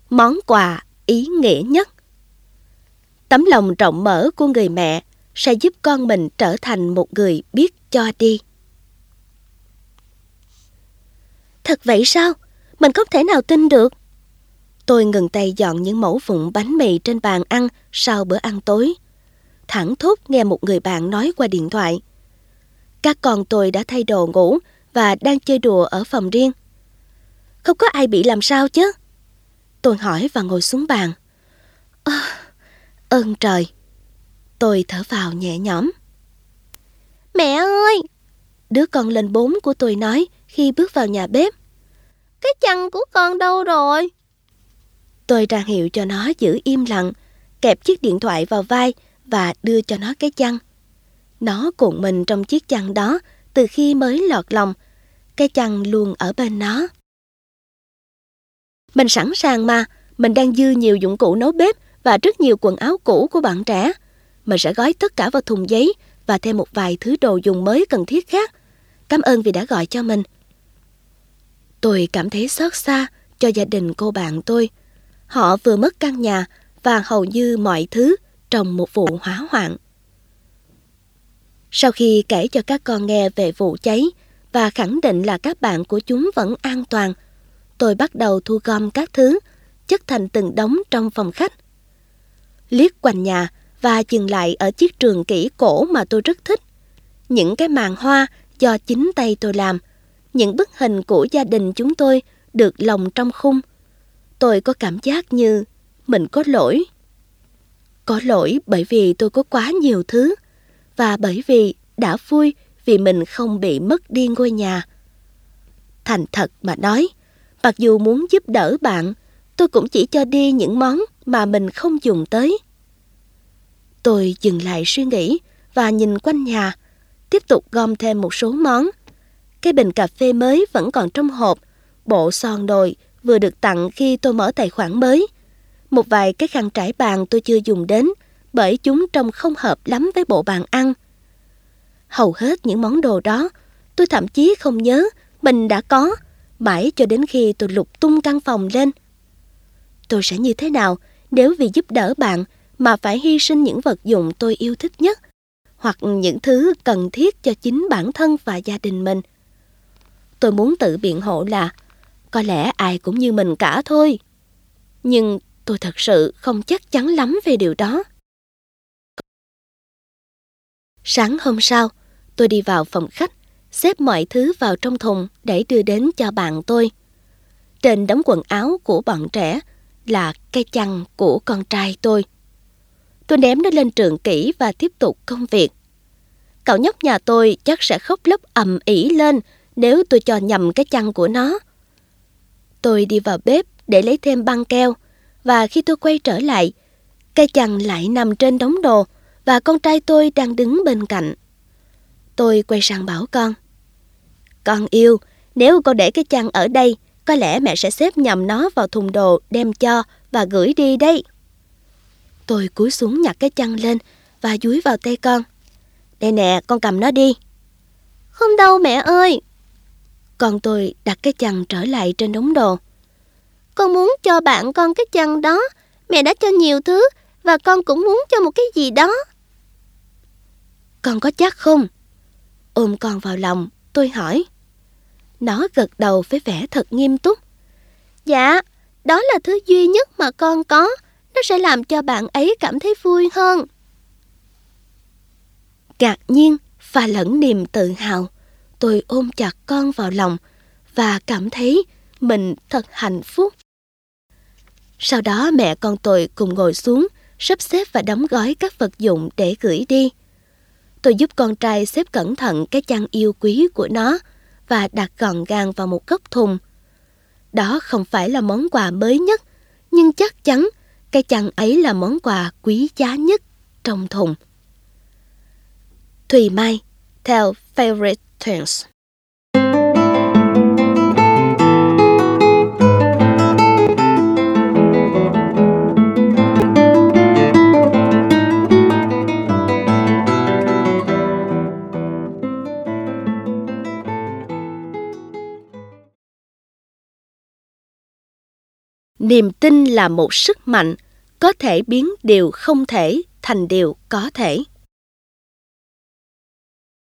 món quà ý nghĩa nhất. Tấm lòng rộng mở của người mẹ sẽ giúp con mình trở thành một người biết cho đi. Thật vậy sao? Mình không thể nào tin được. Tôi ngừng tay dọn những mẩu vụn bánh mì trên bàn ăn sau bữa ăn tối. Thảng thốt nghe một người bạn nói qua điện thoại. Các con tôi đã thay đồ ngủ và đang chơi đùa ở phòng riêng. Không có ai bị làm sao chứ? Tôi hỏi và ngồi xuống bàn. Ơn trời. Tôi thở vào nhẹ nhõm. Mẹ ơi! Đứa con lên 4 của tôi nói khi bước vào nhà bếp. Cái chăn của con đâu rồi? Tôi ra hiệu cho nó giữ im lặng, kẹp chiếc điện thoại vào vai và đưa cho nó cái chăn. Nó cuộn mình trong chiếc chăn đó từ khi mới lọt lòng. Cái chăn luôn ở bên nó. Mình sẵn sàng mà. Mình đang dư nhiều dụng cụ nấu bếp và rất nhiều quần áo cũ của bạn trẻ. Mình sẽ gói tất cả vào thùng giấy và thêm một vài thứ đồ dùng mới cần thiết khác. Cảm ơn vì đã gọi cho mình. Tôi cảm thấy xót xa cho gia đình cô bạn tôi. Họ vừa mất căn nhà và hầu như mọi thứ trong một vụ hỏa hoạn. Sau khi kể cho các con nghe về vụ cháy và khẳng định là các bạn của chúng vẫn an toàn, tôi bắt đầu thu gom các thứ, chất thành từng đống trong phòng khách. Liếc quanh nhà và dừng lại ở chiếc trường kỷ cổ mà tôi rất thích. Những cái màn hoa do chính tay tôi làm, những bức hình của gia đình chúng tôi được lồng trong khung. Tôi có cảm giác như mình có lỗi. Có lỗi bởi vì tôi có quá nhiều thứ, và bởi vì đã vui vì mình không bị mất đi ngôi nhà. Thành thật mà nói, mặc dù muốn giúp đỡ bạn, tôi cũng chỉ cho đi những món mà mình không dùng tới. Tôi dừng lại suy nghĩ và nhìn quanh nhà, tiếp tục gom thêm một số món. Cái bình cà phê mới vẫn còn trong hộp, bộ son đồi vừa được tặng khi tôi mở tài khoản mới. Một vài cái khăn trải bàn tôi chưa dùng đến, bởi chúng trông không hợp lắm với bộ bàn ăn. Hầu hết những món đồ đó, tôi thậm chí không nhớ mình đã có, mãi cho đến khi tôi lục tung căn phòng lên. Tôi sẽ như thế nào nếu vì giúp đỡ bạn mà phải hy sinh những vật dụng tôi yêu thích nhất, hoặc những thứ cần thiết cho chính bản thân và gia đình mình? Tôi muốn tự biện hộ là có lẽ ai cũng như mình cả thôi. Nhưng tôi thật sự không chắc chắn lắm về điều đó. Sáng hôm sau, tôi đi vào phòng khách, xếp mọi thứ vào trong thùng để đưa đến cho bạn tôi. Trên đống quần áo của bọn trẻ là cái chăn của con trai tôi. Tôi ném nó lên trường kỷ và tiếp tục công việc. Cậu nhóc nhà tôi chắc sẽ khóc lóc ầm ĩ lên nếu tôi cho nhầm cái chăn của nó. Tôi đi vào bếp để lấy thêm băng keo, và khi tôi quay trở lại, cái chăn lại nằm trên đống đồ và con trai tôi đang đứng bên cạnh. Tôi quay sang bảo con: Con yêu, nếu con để cái chăn ở đây, có lẽ mẹ sẽ xếp nhầm nó vào thùng đồ đem cho và gửi đi đấy. Tôi cúi xuống nhặt cái chăn lên và dúi vào tay con. Đây nè, con cầm nó đi. Không đâu mẹ ơi. Con tôi đặt cái chăn trở lại trên đống đồ. Con muốn cho bạn con cái chăn đó. Mẹ đã cho nhiều thứ và con cũng muốn cho một cái gì đó. Con có chắc không? Ôm con vào lòng, tôi hỏi. Nó gật đầu với vẻ thật nghiêm túc. Dạ, đó là thứ duy nhất mà con có. Nó sẽ làm cho bạn ấy cảm thấy vui hơn. Ngạc nhiên pha lẫn niềm tự hào, tôi ôm chặt con vào lòng và cảm thấy mình thật hạnh phúc. Sau đó mẹ con tôi cùng ngồi xuống, sắp xếp và đóng gói các vật dụng để gửi đi. Tôi giúp con trai xếp cẩn thận cái chăn yêu quý của nó và đặt gọn gàng vào một góc thùng. Đó không phải là món quà mới nhất, nhưng chắc chắn cái chăn ấy là món quà quý giá nhất trong thùng. Thùy Mai, theo Favorite Things. Niềm tin là một sức mạnh, có thể biến điều không thể thành điều có thể.